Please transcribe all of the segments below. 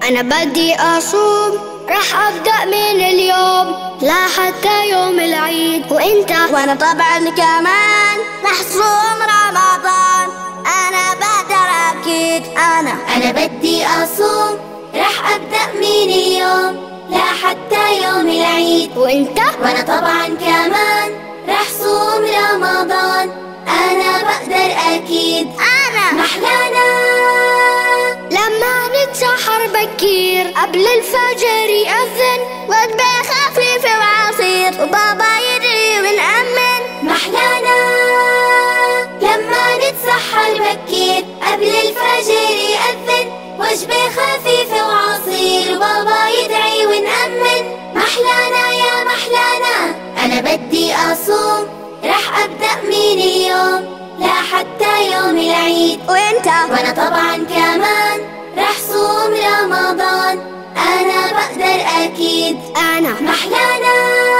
أنا بدي أصوم، رح أبدأ من اليوم لا حتى يوم العيد. وإنت؟ وأنا طبعا كمان رح صوم رمضان. أنا بقدر أكيد. أنا بدي أصوم، رح أبدأ من اليوم لا حتى يوم العيد. وإنت؟ وأنا طبعا كمان رح صوم رمضان. أنا بقدر أكيد. محلانا لما نتسحر بكير قبل الفجر يأذن، وجبة خفيفة وعصير وبابا يدعي ونأمن. محلانا لما نتسحر بكير قبل الفجر يأذن، وجبة خفيفة وعصير وبابا يدعي ونأمن. محلانا يا محلانا. أنا بدي أصوم، رح أبدأ من اليوم لا حتى يوم العيد. وإنت؟ وأنا طبعا كمان رح صوم رمضان. أنا بقدر أكيد. محلانا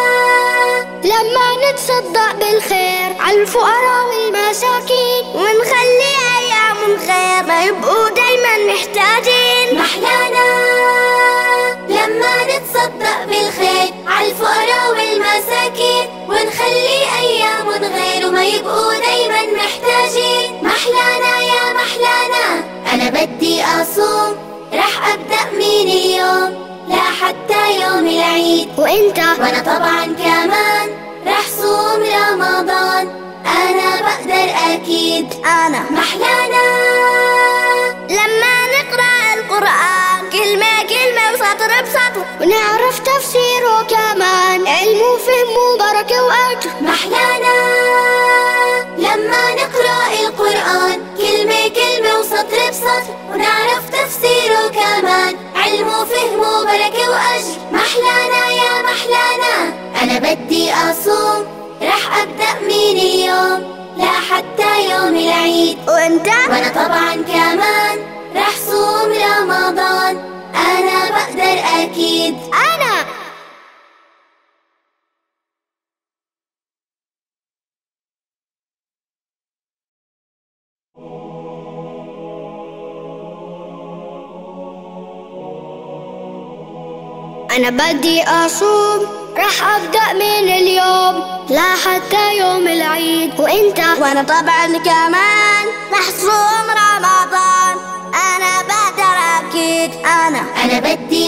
لما نتصدق بالخير على الفقراء والمساكين، ونخلي أيام خير ما يبقوا دايما محتاجين. محلانا لما نتصدق بالخير على الفقراء والمساكين، ونخلي أيام غير وما يبقوا دايما محتاجين. محلانا يا محلانا. أنا بدي أصوم، رح أبدأ من اليوم لا حتى يوم العيد. وإنت؟ وأنا طبعا كمان رح صوم رمضان. أنا بقدر أكيد. محلانا لما نقرأ القرآن كلمة كلمة وسطر بسطر، ونعرف تفسيره كمان، علم وفهم وبركة وأجر. محلانا لما نقرأ القرآن كلمة كلمة وسطر بسطر، ونعرف تفسيره كمان، علم وفهم وبركة وأجر. محلانا يا محلانا. أنا بدي أصوم، رح أبدأ من اليوم لا حتى يوم العيد. وإنت؟ وأنا طبعا كمان رح صوم رمضان. أنا بقدر أكيد. أنا بدي أصوم، رح أبدأ من اليوم لا حتى يوم العيد. وإنت؟ وأنا طبعا كمان رح صوم رمضان. أنا بقدر أكيد. أنا بدي